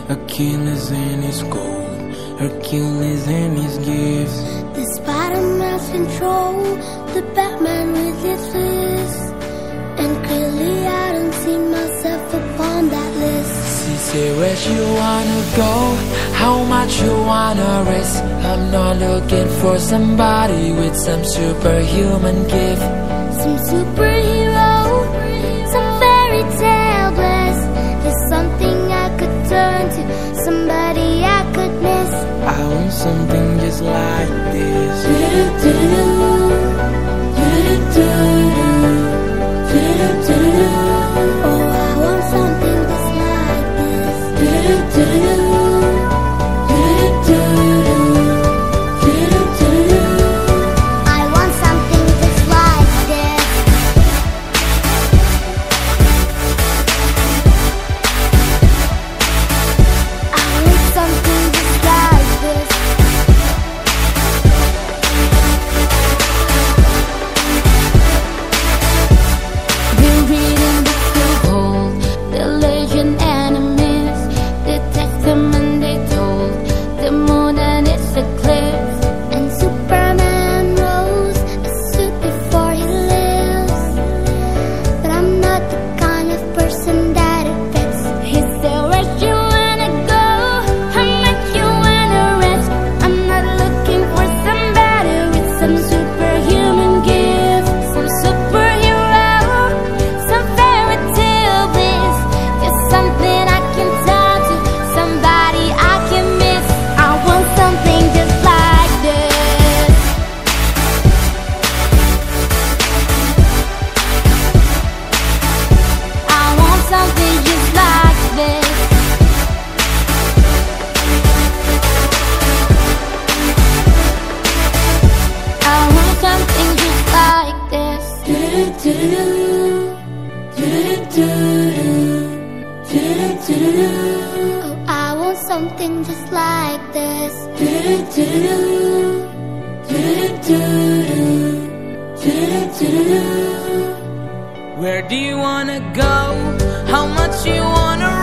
Achilles and his gold, Hercules and his gifts. The Spider-Man's control, the Batman with his fist. And clearly I don't see myself upon that list. She said, where you wanna go? How much you wanna risk? I'm not looking for somebody with some superhuman gift. Some superhero, some fairy tale bliss. There's something I could turn to, somebody I could miss. I want something just like this. Oh, I want something just like this. I want something just like this. I want something just like this. Been reading books of old, the legend enemies. They text them and they told the moon and its eclipse. And Superman rose a suit before he lives. But I'm not the kind of person that it fits. He said, where you wanna go? How much you wanna risk? I'm not looking for somebody with some superhuman gift, some superhero, some fairy tale bliss. Just something I can turn to, somebody I can miss. I want something just like this. I want something just like this. I want something just like this. Oh, I want something just like this. Where do you wanna go? How much you wanna